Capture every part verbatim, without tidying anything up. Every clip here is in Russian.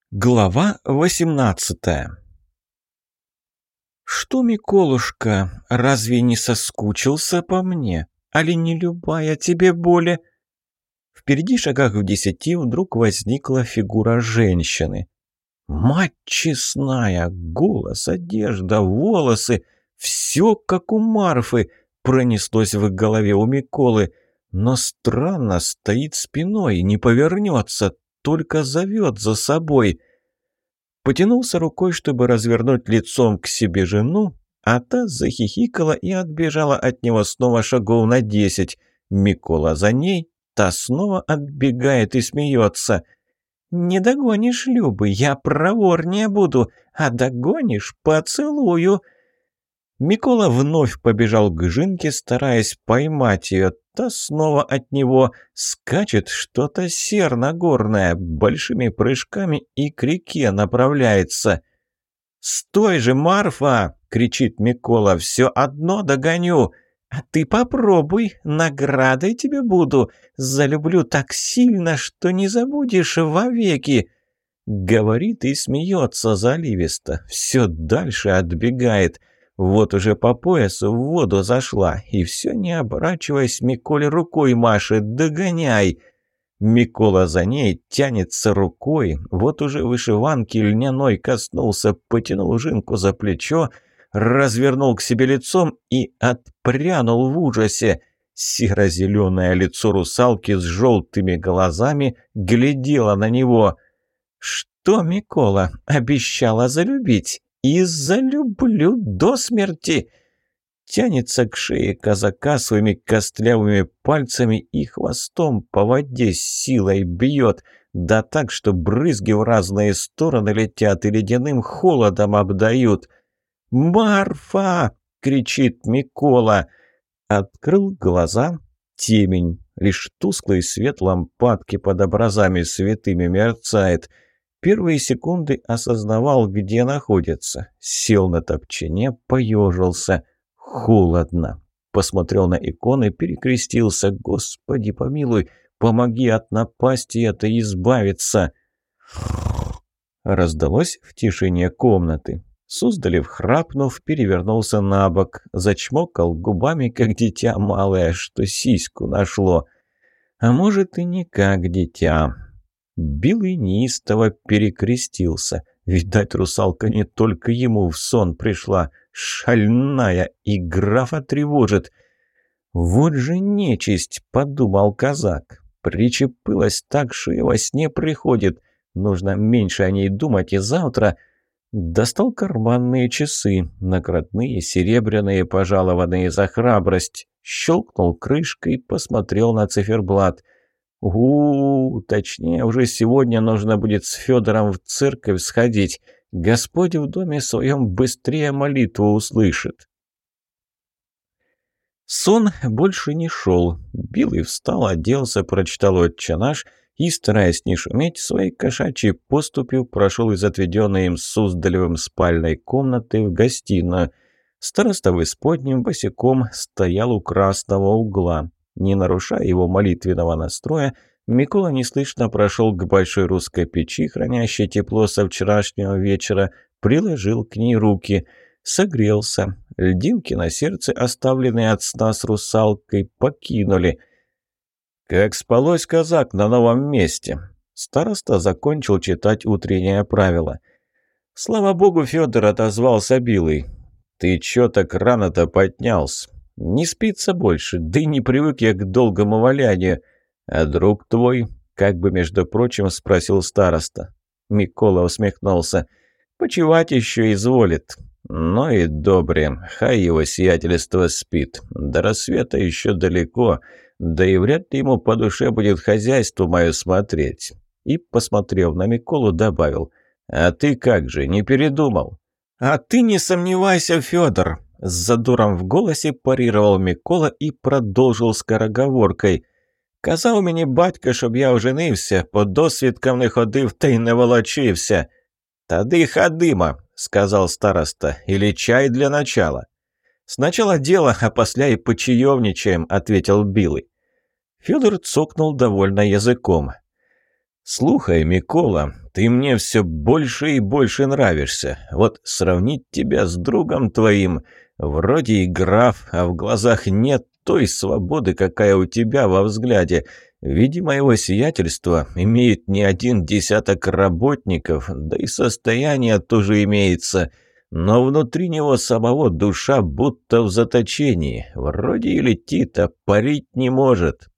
Глава восемнадцатая. «Что, Миколушка, разве не соскучился по мне? Али не любая тебе боли?» Впереди, шагах в десяти, вдруг возникла фигура женщины. Мать честная, голос, одежда, волосы — все как у Марфы пронеслось в голове у Миколы. Но странно, стоит спиной, не повернется, только зовет за собой. Потянулся рукой, чтобы развернуть лицом к себе жену, а та захихикала и отбежала от него снова шагов на десять. Микола за ней, та снова отбегает и смеется. «Не догонишь, Любы, я проворнее буду, а догонишь — поцелую». Микола вновь побежал к Жинке, стараясь поймать ее. Та снова от него скачет что-то серно-горное, большими прыжками и к реке направляется. «Стой же, Марфа!» — кричит Микола. «Все одно догоню!» «А ты попробуй, наградой тебе буду. Залюблю так сильно, что не забудешь вовеки!» Говорит и смеется заливисто, все дальше отбегает. Вот уже по поясу в воду зашла, и все не оборачиваясь, Миколе рукой машет: «Догоняй!» Микола за ней тянется рукой, вот уже вышиванки льняной коснулся, потянул Жинку за плечо, развернул к себе лицом и отпрянул в ужасе. Серо-зеленое лицо русалки с желтыми глазами глядело на него. «Что, Микола, обещала залюбить? И залюблю до смерти!» Тянется к шее казака своими костлявыми пальцами и хвостом по воде с силой бьет, да так, что брызги в разные стороны летят и ледяным холодом обдают. «Марфа!» — кричит Микола. Открыл глаза. Темень. Лишь тусклый свет лампадки под образами святыми мерцает. Первые секунды осознавал, где находится. Сел на топчине, поежился. Холодно. Посмотрел на иконы, перекрестился. «Господи помилуй, помоги от напасти это избавиться!» Раздалось в тишине комнаты. Суздалев, храпнув, перевернулся на бок, зачмокал губами, как дитя малое, что сиську нашло. А может, и не как дитя. Билый неистово перекрестился. Видать, русалка не только ему в сон пришла. Шальная, и графа тревожит. «Вот же нечисть!» — подумал казак. Причепылась так, что и во сне приходит. Нужно меньше о ней думать, и завтра... Достал карманные часы, наградные, серебряные, пожалованные за храбрость. Щелкнул крышкой, посмотрел на циферблат. у, -у, -у точнее, уже сегодня нужно будет с Федором в церковь сходить. Господь в доме своем быстрее молитву услышит. Сон больше не шел. Билый встал, оделся, прочитал «Отче наш» и, стараясь не шуметь, своей кошачьей поступью прошел из отведенной им Суздалевым спальной комнаты в гостиную. Староста в исподнем босиком стоял у красного угла. Не нарушая его молитвенного настроя, Микола неслышно прошел к большой русской печи, хранящей тепло со вчерашнего вечера, приложил к ней руки, согрелся. Льдинки на сердце, оставленные от сна с русалкой, покинули. «Как спалось, казак, на новом месте?» Староста закончил читать утреннее правило. «Слава богу, Федор», — отозвался Билый. «Ты чё так рано-то поднялся? Не спится больше, да и не привык я к долгому валянию. А друг твой?» — как бы, между прочим, спросил староста. Микола усмехнулся. «Почевать еще изволит». «Ну и добре, хай его сиятельство спит. До рассвета еще далеко». Да и вряд ли ему по душе будет хозяйство мое смотреть. И, посмотрев на Миколу, добавил: «А ты как же, не передумал?» «А ты не сомневайся, Федор!» С задором в голосе парировал Микола и продолжил скороговоркой. «Казав мені батько, щоб я оженився, по досвідкам не ходив та й не волочився». «Тады ходыма», — сказал староста, — «или чай для начала?» «Сначала дело, а после и почаевничаем», — ответил Билый. Федор цокнул довольно языком. «Слухай, Микола, ты мне все больше и больше нравишься. Вот сравнить тебя с другом твоим, вроде и граф, а в глазах нет той свободы, какая у тебя во взгляде. Видимо, его сиятельство имеет не один десяток работников, да и состояние тоже имеется. Но внутри него самого душа будто в заточении. Вроде и летит, а парить не может».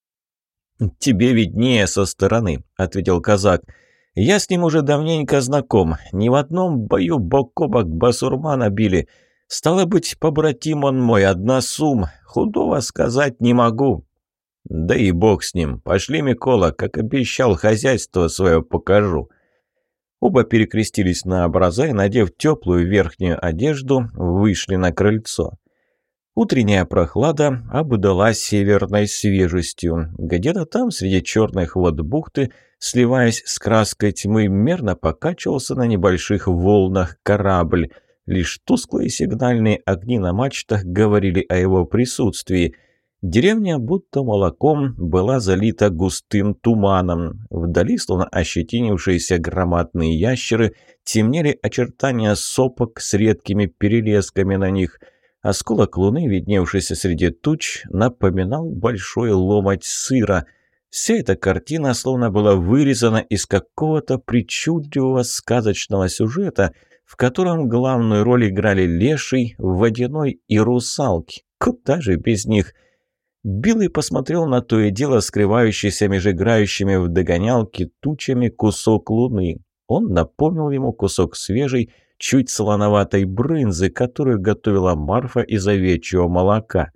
«Тебе виднее со стороны», — ответил казак. «Я с ним уже давненько знаком. Ни в одном бою бок о бок басурмана били. Стало быть, побратим он мой, одна сум. Худого сказать не могу». «Да и бог с ним. Пошли, Микола, как обещал, хозяйство свое покажу». Оба перекрестились на образа и, надев теплую верхнюю одежду, вышли на крыльцо. Утренняя прохлада обдала северной свежестью. Где-то там, среди черных вод бухты, сливаясь с краской тьмы, мерно покачивался на небольших волнах корабль. Лишь тусклые сигнальные огни на мачтах говорили о его присутствии. Деревня, будто молоком, была залита густым туманом. Вдали, словно ощетинившиеся громадные ящеры, темнели очертания сопок с редкими перелесками на них. Осколок луны, видневшийся среди туч, напоминал большой ломоть сыра. Вся эта картина словно была вырезана из какого-то причудливого сказочного сюжета, в котором главную роль играли леший, водяной и русалки. Куда же без них? Билый посмотрел на то и дело скрывающийся между играющими в догонялки тучами кусок луны. Он напомнил ему кусок свежей, чуть солоноватой брынзы, которую готовила Марфа из овечьего молока.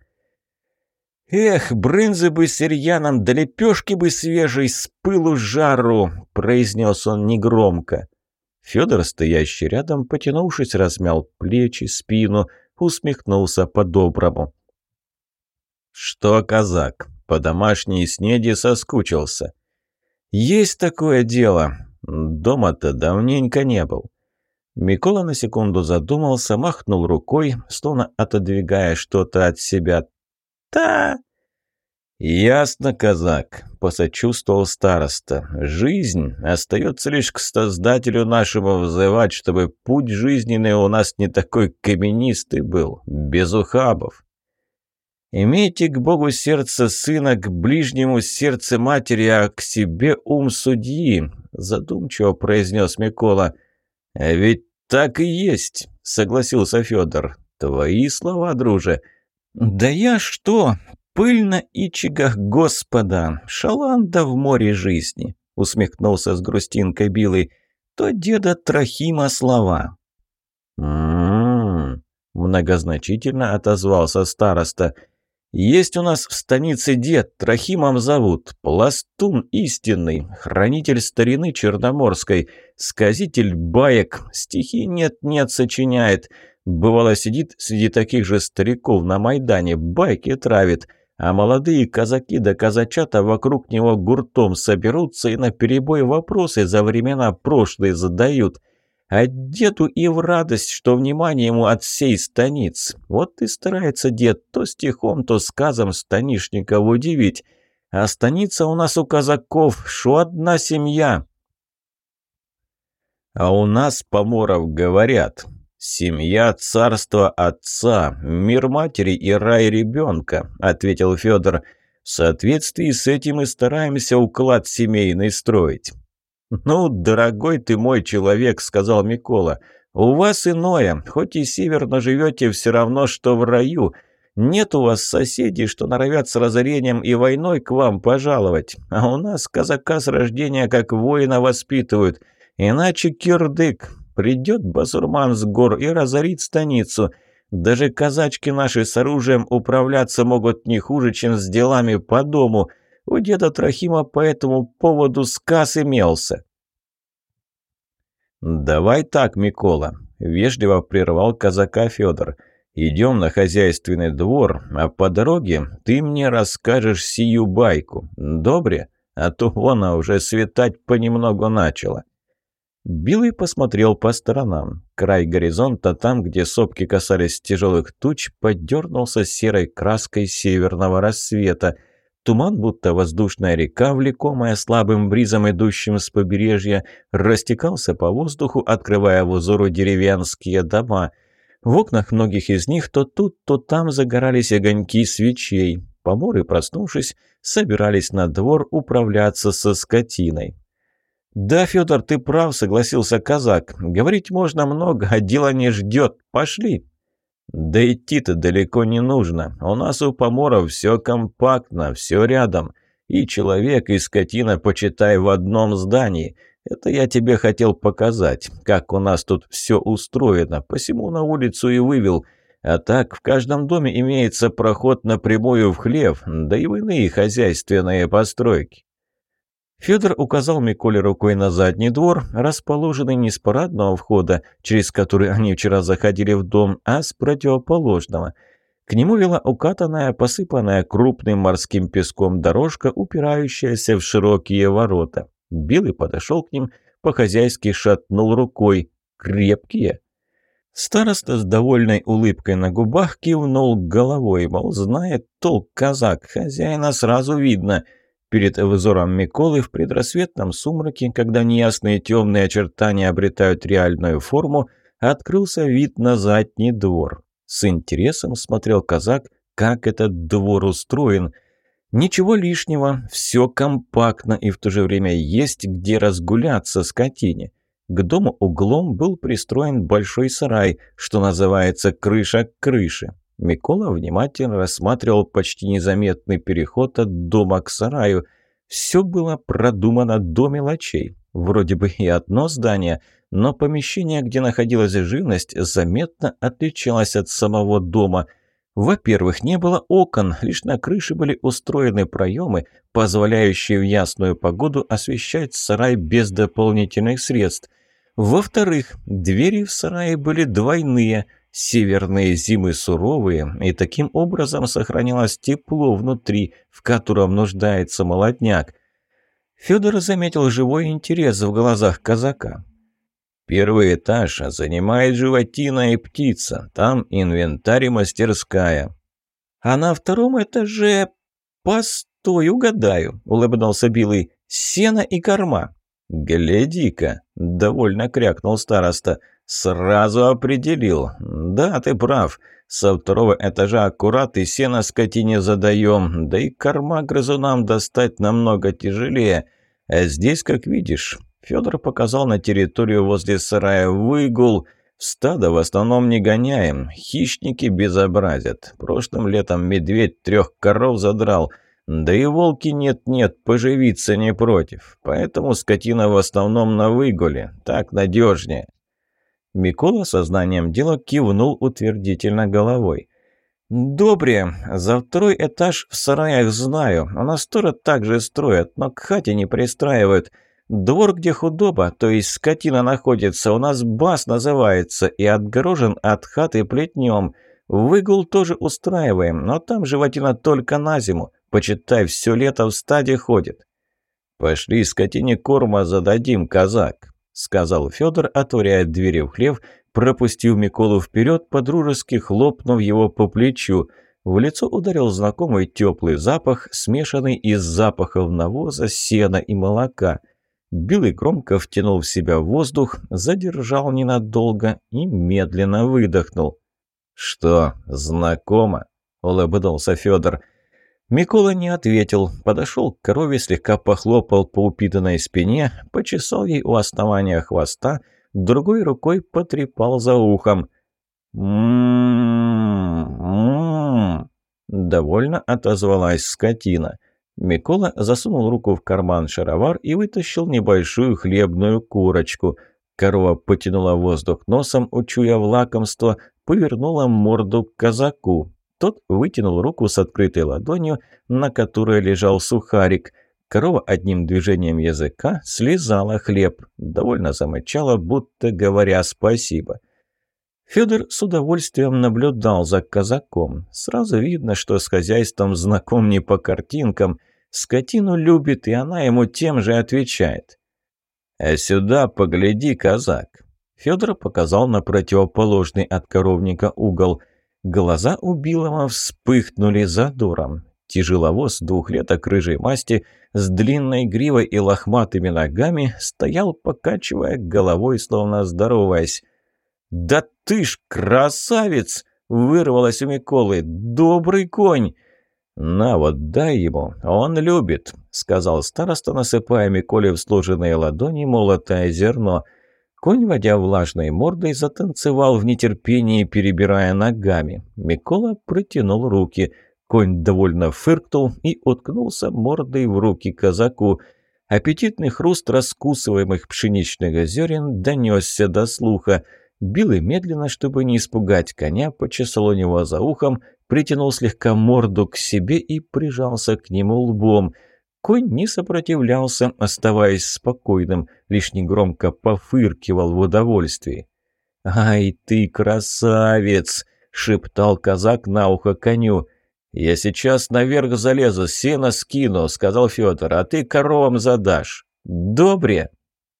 «Эх, брынзы бы с ирьяном, да лепешки бы свежей, с пылу жару!» – произнес он негромко. Федор, стоящий рядом, потянувшись, размял плечи, спину, усмехнулся по-доброму. «Что, казак, по домашней снеди соскучился?» «Есть такое дело. Дома-то давненько не был». Микола на секунду задумался, махнул рукой, словно отодвигая что-то от себя. «Та!» «Ясно, казак», — посочувствовал староста. «Жизнь остается лишь к Создателю нашему взывать, чтобы путь жизненный у нас не такой каменистый был, без ухабов». «Имейте к Богу сердце сына, к ближнему сердце матери, а к себе ум судьи», — задумчиво произнес Микола. «А ведь так и есть», — согласился Федор. «Твои слова, друже». «Да я что? Пыль на ичигах Господа, шаланда в море жизни», — усмехнулся с грустинкой Билый. «То деда Трохима слова». «М-м-м», многозначительно отозвался староста. «Есть у нас в станице дед, Трохимом зовут, пластун истинный, хранитель старины черноморской, сказитель баек, стихи нет-нет сочиняет. Бывало, сидит среди таких же стариков на Майдане, байки травит, а молодые казаки да казачата вокруг него гуртом соберутся и наперебой вопросы за времена прошлые задают». А деду и в радость, что внимание ему от всей станицы. Вот и старается дед то стихом, то сказом станишников удивить. А станица у нас у казаков, шо одна семья. А у нас, поморов, говорят: «Семья — царство отца, мир матери и рай ребенка», — ответил Федор. «В соответствии с этим и стараемся уклад семейный строить». «Ну, дорогой ты мой человек», — сказал Микола, — «у вас иное, хоть и северно живете, все равно, что в раю. Нет у вас соседей, что норовят с разорением и войной к вам пожаловать, а у нас казака с рождения как воина воспитывают, иначе кирдык, придет басурман с гор и разорит станицу. Даже казачки наши с оружием управляться могут не хуже, чем с делами по дому». У деда Трохима по этому поводу сказ имелся. «Давай так, Микола», — вежливо прервал казака Федор. «Идем на хозяйственный двор, а по дороге ты мне расскажешь сию байку. Добре? А то она уже светать понемногу начала». Билый посмотрел по сторонам. Край горизонта, там, где сопки касались тяжелых туч, подернулся серой краской северного рассвета. Туман, будто воздушная река, влекомая слабым бризом, идущим с побережья, растекался по воздуху, открывая взору деревенские дома. В окнах многих из них то тут, то там загорались огоньки свечей. Поморы, проснувшись, собирались на двор управляться со скотиной. «Да, Федор, ты прав», — согласился казак. «Говорить можно много, а дело не ждет. Пошли». «Да идти-то далеко не нужно. У нас у поморов все компактно, все рядом. И человек, и скотина, почитай, в одном здании. Это я тебе хотел показать, как у нас тут все устроено, посему на улицу и вывел. А так, в каждом доме имеется проход напрямую в хлев, да и в иные хозяйственные постройки». Федор указал Миколе рукой на задний двор, расположенный не с парадного входа, через который они вчера заходили в дом, а с противоположного. К нему вела укатанная, посыпанная крупным морским песком дорожка, упирающаяся в широкие ворота. Белый подошел к ним, по-хозяйски шатнул рукой. Крепкие. Староста с довольной улыбкой на губах кивнул головой, мол, знает толк казак, хозяина сразу видно. Перед взором Миколы в предрассветном сумраке, когда неясные темные очертания обретают реальную форму, открылся вид на задний двор. С интересом смотрел казак, как этот двор устроен. Ничего лишнего, все компактно и в то же время есть где разгуляться скотине. К дому углом был пристроен большой сарай, что называется крыша к крыше. Микола внимательно рассматривал почти незаметный переход от дома к сараю. Все было продумано до мелочей. Вроде бы и одно здание, но помещение, где находилась живность, заметно отличалось от самого дома. Во-первых, не было окон, лишь на крыше были устроены проемы, позволяющие в ясную погоду освещать сарай без дополнительных средств. Во-вторых, двери в сарае были двойные. Северные зимы суровые, и таким образом сохранялось тепло внутри, в котором нуждается молодняк. Федор заметил живой интерес в глазах казака. «Первый этаж занимает животина и птица, там инвентарь и мастерская». «А на втором этаже... Постой, угадаю», — улыбнулся Билый, — «сено и корма». «Гляди-ка», — довольно крякнул староста, — «сразу определил. Да, ты прав. Со второго этажа аккурат и сено скотине задаем, да и корма грызунам достать намного тяжелее. А здесь, как видишь...» Федор показал на территорию возле сарая. «Выгул. В стадо в основном не гоняем. Хищники безобразят. Прошлым летом медведь трех коров задрал. Да и волки нет-нет, поживиться не против. Поэтому скотина в основном на выгуле. Так надежнее». Микола сознанием дела кивнул утвердительно головой. «Добре. За второй этаж в сараях знаю. У нас тоже так же строят, но к хате не пристраивают. Двор, где худоба, то есть скотина находится, у нас бас называется и отгорожен от хаты плетнем. Выгул тоже устраиваем, но там животина только на зиму. Почитай, все лето в стаде ходит». «Пошли скотине корма зададим, казак», — сказал Федор, отворяя двери в хлев, пропустив Миколу вперед, подружески хлопнув его по плечу. В лицо ударил знакомый теплый запах, смешанный из запахов навоза, сена и молока. Белый громко втянул в себя воздух, задержал ненадолго и медленно выдохнул. «Что, знакомо?» — улыбнулся Федор. Микола не ответил, подошел к корове, слегка похлопал по упитанной спине, почесал ей у основания хвоста, другой рукой потрепал за ухом. «М-м-м-м-м», довольно отозвалась скотина. Микола засунул руку в карман шаровар и вытащил небольшую хлебную курочку. Корова потянула воздух носом, учуяв лакомство, повернула морду к казаку. Тот вытянул руку с открытой ладонью, на которой лежал сухарик. Корова одним движением языка слезала хлеб, довольно замычала, будто говоря спасибо. Федор с удовольствием наблюдал за казаком. Сразу видно, что с хозяйством знаком не по картинкам. Скотину любит, и она ему тем же отвечает. «А сюда погляди, казак!» Федор показал на противоположный от коровника угол. Глаза у Билова вспыхнули задором. Тяжеловоз двухлеток рыжей масти с длинной гривой и лохматыми ногами стоял, покачивая головой, словно здороваясь. «Да ты ж красавец!» — вырвалось у Миколы. «Добрый конь!» «На вот, дай ему, он любит», — сказал староста, насыпая Миколе в сложенные ладони молотое зерно. Конь, водя влажной мордой, затанцевал в нетерпении, перебирая ногами. Микола протянул руки. Конь довольно фыркнул и уткнулся мордой в руки казаку. Аппетитный хруст раскусываемых пшеничных зерен донесся до слуха. Билый медленно, чтобы не испугать коня, почесал у него за ухом, притянул слегка морду к себе и прижался к нему лбом. Конь не сопротивлялся, оставаясь спокойным, лишь негромко пофыркивал в удовольствии. «Ай ты, красавец!» — шептал казак на ухо коню. «Я сейчас наверх залезу, сено скину», — сказал Федор, — «а ты коровам задашь. Добре!»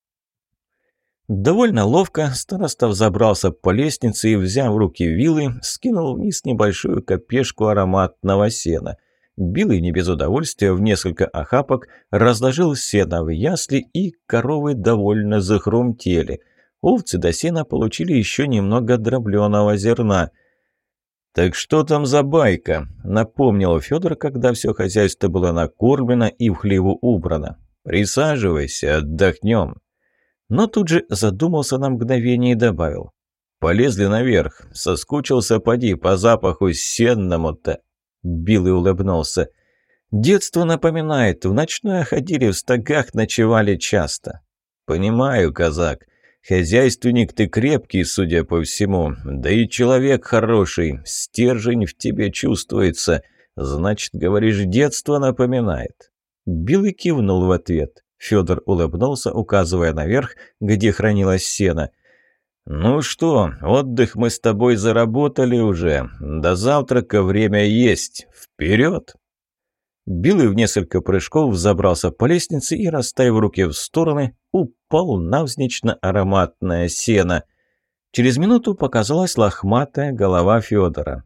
Довольно ловко староста взобрался по лестнице и, взяв в руки вилы, скинул вниз небольшую копешку ароматного сена. Билый не без удовольствия в несколько охапок разложил сено в ясли, и коровы довольно захрумтели. Овцы до сена получили еще немного дробленого зерна. «Так что там за байка?» — напомнил Федор, когда все хозяйство было накормлено и в хлеву убрано. «Присаживайся, отдохнем». Но тут же задумался на мгновение и добавил. «Полезли наверх. Соскучился, поди, по запаху сенному-то». Билый улыбнулся. «Детство напоминает. В ночное ходили, в стогах ночевали часто». «Понимаю, казак. Хозяйственник ты крепкий, судя по всему. Да и человек хороший. Стержень в тебе чувствуется. Значит, говоришь, детство напоминает». Билый кивнул в ответ. Федор улыбнулся, указывая наверх, где хранилось сено. «Ну что, отдых мы с тобой заработали уже. До завтрака время есть. Вперед!» Билый в несколько прыжков взобрался по лестнице и, расставив руки в стороны, упал навзничь на ароматное сено. Через минуту показалась лохматая голова Федора.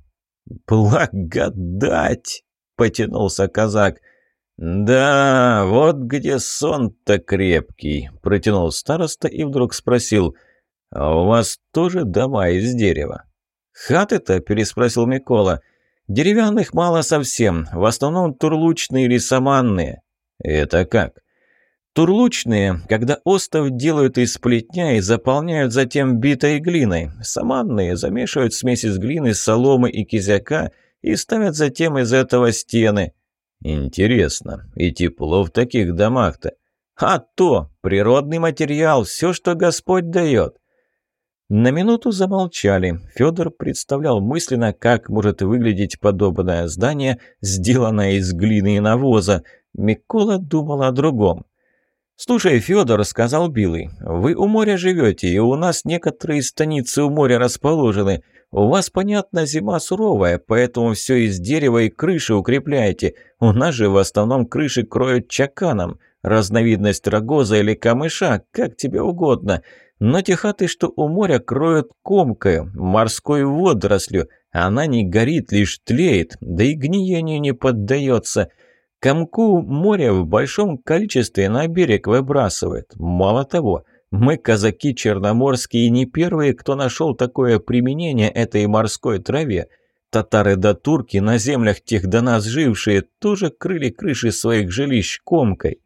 «Благодать!» — потянулся казак. «Да, вот где сон-то крепкий», — протянул староста и вдруг спросил, «а у вас тоже дома из дерева?» «Хаты-то?» — переспросил Микола. «Деревянных мало совсем, в основном турлучные или саманные». «Это как?» «Турлучные, когда остов делают из плетня и заполняют затем битой глиной. Саманные замешивают смесь из глины, соломы и кизяка и ставят затем из этого стены». «Интересно, и тепло в таких домах-то?» «А то! Природный материал, все, что Господь дает!» На минуту замолчали. Федор представлял мысленно, как может выглядеть подобное здание, сделанное из глины и навоза. Микола думал о другом. «Слушай, Федор, — сказал Билый, — вы у моря живете, и у нас некоторые станицы у моря расположены. У вас, понятно, зима суровая, поэтому все из дерева и крыши укрепляете. У нас же в основном крыши кроют чаканом, разновидность рогоза или камыша, как тебе угодно. Но те хаты, что у моря, кроют комкою, морской водорослью. Она не горит, лишь тлеет, да и гниению не поддается. Комку моря в большом количестве на берег выбрасывает. Мало того, мы, казаки черноморские, не первые, кто нашел такое применение этой морской траве. Татары да турки, на землях тех до нас жившие, тоже крыли крыши своих жилищ комкой.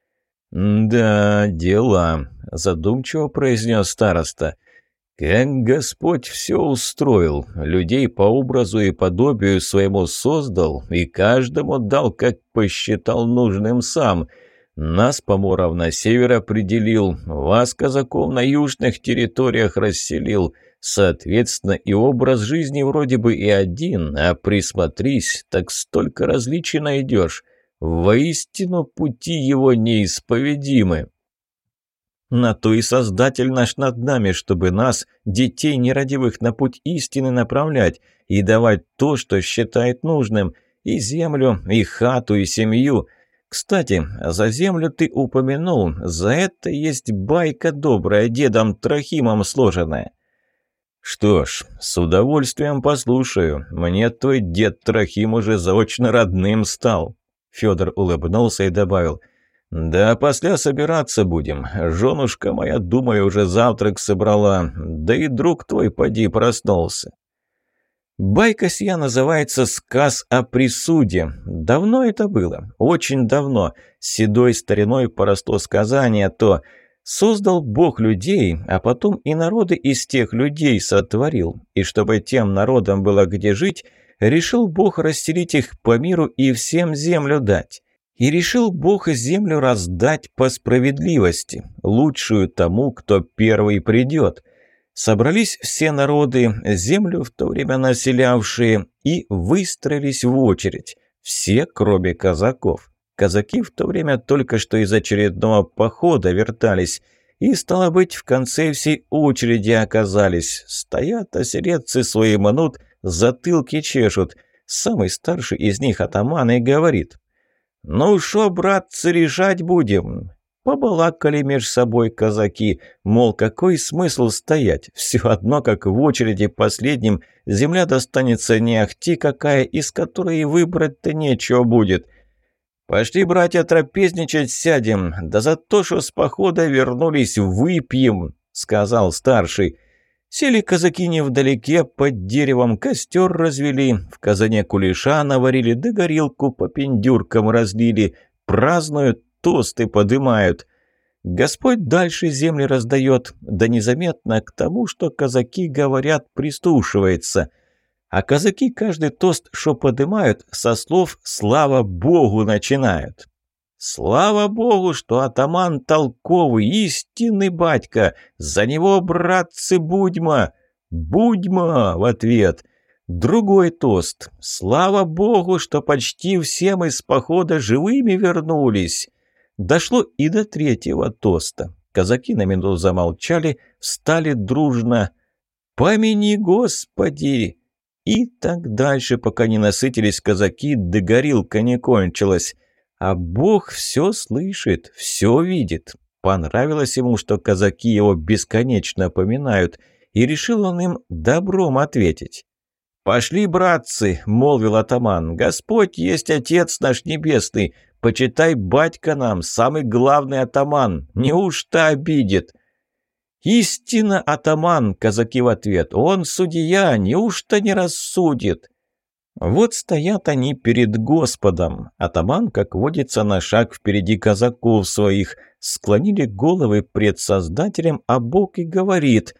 «Да, дела», — задумчиво произнес староста. «Как Господь все устроил, людей по образу и подобию своему создал, и каждому дал, как посчитал нужным сам. Нас, поморов, на север определил, вас, казаков, на южных территориях расселил. Соответственно, и образ жизни вроде бы и один, а присмотрись, так столько различий найдешь. Воистину, пути его неисповедимы. На то и Создатель наш над нами, чтобы нас, детей нерадивых, на путь истины направлять и давать то, что считает нужным, и землю, и хату, и семью. Кстати, за землю ты упомянул, за это есть байка добрая, дедом Трохимом сложенная». «Что ж, с удовольствием послушаю. Мне твой дед Трохим уже заочно родным стал». Федор улыбнулся и добавил: «Да после собираться будем. Женушка моя, думаю, уже завтрак собрала. Да и друг твой поди проснулся». Байка сия называется «Сказ о присуде». Давно это было, очень давно. Седой стариной поросло сказание то: «Создал Бог людей, а потом и народы из тех людей сотворил. И чтобы тем народам было где жить, решил Бог расселить их по миру и всем землю дать. И решил Бог землю раздать по справедливости, лучшую тому, кто первый придет». Собрались все народы, землю в то время населявшие, и выстроились в очередь. Все, кроме казаков. Казаки в то время только что из очередного похода вертались. И, стало быть, в конце всей очереди оказались. Стоят оселедцы свои мнут, затылки чешут. Самый старший из них, атаман, и говорит: «Ну шо, братцы, решать будем?» Побалакали меж собой казаки, мол, какой смысл стоять? Все одно, как в очереди последним, земля достанется не ахти какая, из которой выбрать-то нечего будет. «Пошли, братья, трапезничать сядем, да за то, что с похода вернулись, выпьем», — сказал старший. Сели казаки невдалеке, под деревом костер развели, в казане кулеша наварили, да горилку по пендюркам разлили, празднуют, тосты подымают. Господь дальше земли раздает, да незаметно к тому, что казаки говорят, прислушивается. А казаки каждый тост, что подымают, со слов «Слава Богу» начинают. «Слава Богу, что атаман толковый, истинный батька! За него, братцы, будьма!» «Будьма!» в ответ. Другой тост. «Слава Богу, что почти все мы с похода живыми вернулись!» Дошло и до третьего тоста. Казаки на минуту замолчали, встали дружно. «Помяни, Господи!» И так дальше, пока не насытились казаки, да горилка не кончилась. А Бог все слышит, все видит. Понравилось ему, что казаки его бесконечно поминают, и решил он им добром ответить. «Пошли, братцы!» — молвил атаман. «Господь есть Отец наш Небесный. Почитай, батька нам, самый главный атаман. Неужто обидит?» «Истинно, атаман!» — казаки в ответ. «Он судья, неужто не рассудит?» Вот стоят они перед Господом. Атаман, как водится, на шаг впереди казаков своих. Склонили головы пред Создателем, а Бог и говорит: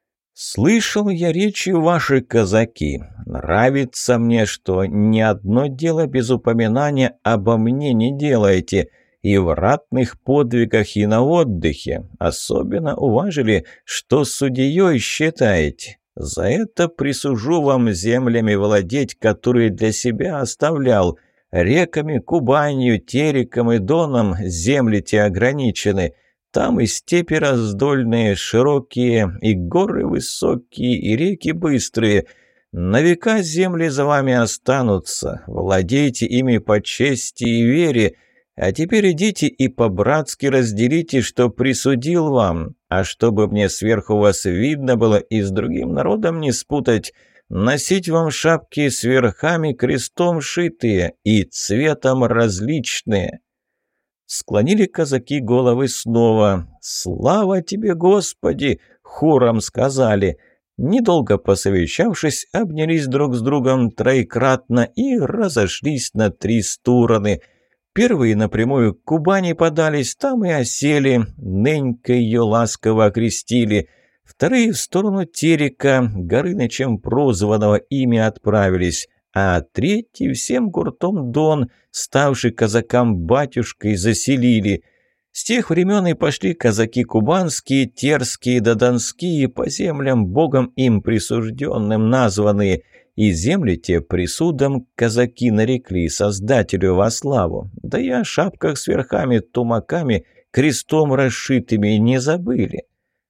«Слышал я речи ваши, казаки. Нравится мне, что ни одно дело без упоминания обо мне не делаете. И в ратных подвигах, и на отдыхе. Особенно уважили, что судьей считаете. За это присужу вам землями владеть, которые для себя оставлял. Реками, Кубанью, Тереком и Доном земли те ограничены. Там и степи раздольные, широкие, и горы высокие, и реки быстрые. На века земли за вами останутся. Владейте ими по чести и вере. А теперь идите и по-братски разделите, что присудил вам. А чтобы мне сверху вас видно было и с другим народом не спутать, носить вам шапки с верхами крестом шитые и цветом различные». Склонили казаки головы снова. «Слава тебе, Господи!» — хором сказали. Недолго посовещавшись, обнялись друг с другом троекратно и разошлись на три стороны. Первые напрямую к Кубани подались, там и осели, нынька ее ласково окрестили. Вторые в сторону Терека, Горынычем прозванного, ими отправились. А третий всем гуртом Дон, ставший казакам батюшкой, заселили. С тех времен и пошли казаки кубанские, терские да донские, по землям богом им присужденным названные, и земли те присудом казаки нарекли Создателю во славу. Да и о шапках с верхами, тумаками, крестом расшитыми не забыли.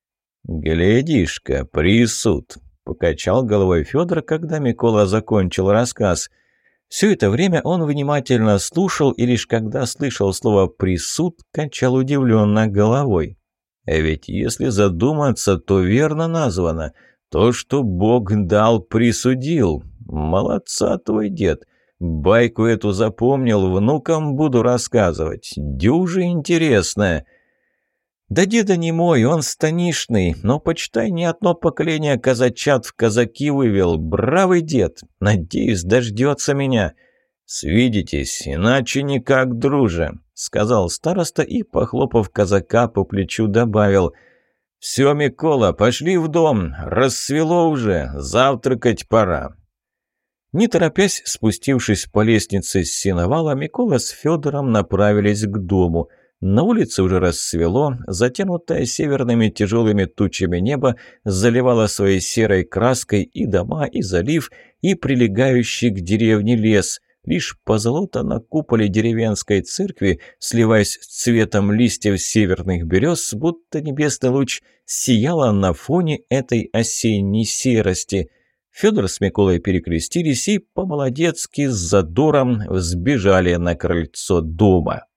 «Глядишь-ка, присуд!» — покачал головой Федор, когда Микола закончил рассказ. Все это время он внимательно слушал, и лишь когда слышал слово «присуд», качал удивленно головой. А ведь если задуматься, то верно названо. То, что Бог дал, присудил. Молодца твой дед. Байку эту запомнил, внукам буду рассказывать. Дюже интересная». «Да деда не мой, он станишный, но, почитай, не одно поколение казачат в казаки вывел. Бравый дед, надеюсь, дождется меня». «Свидитесь, иначе никак, друже», — сказал староста и, похлопав казака по плечу, добавил: «Все, Микола, пошли в дом, рассвело уже, завтракать пора». Не торопясь, спустившись по лестнице с сеновала, Микола с Федором направились к дому. На улице уже рассвело, затянутое северными тяжелыми тучами небо заливало своей серой краской и дома, и залив, и прилегающий к деревне лес. Лишь позолота на куполе деревенской церкви, сливаясь с цветом листьев северных берез, будто небесный луч, сияла на фоне этой осенней серости. Федор с Миколой перекрестились и по-молодецки с задором взбежали на крыльцо дома.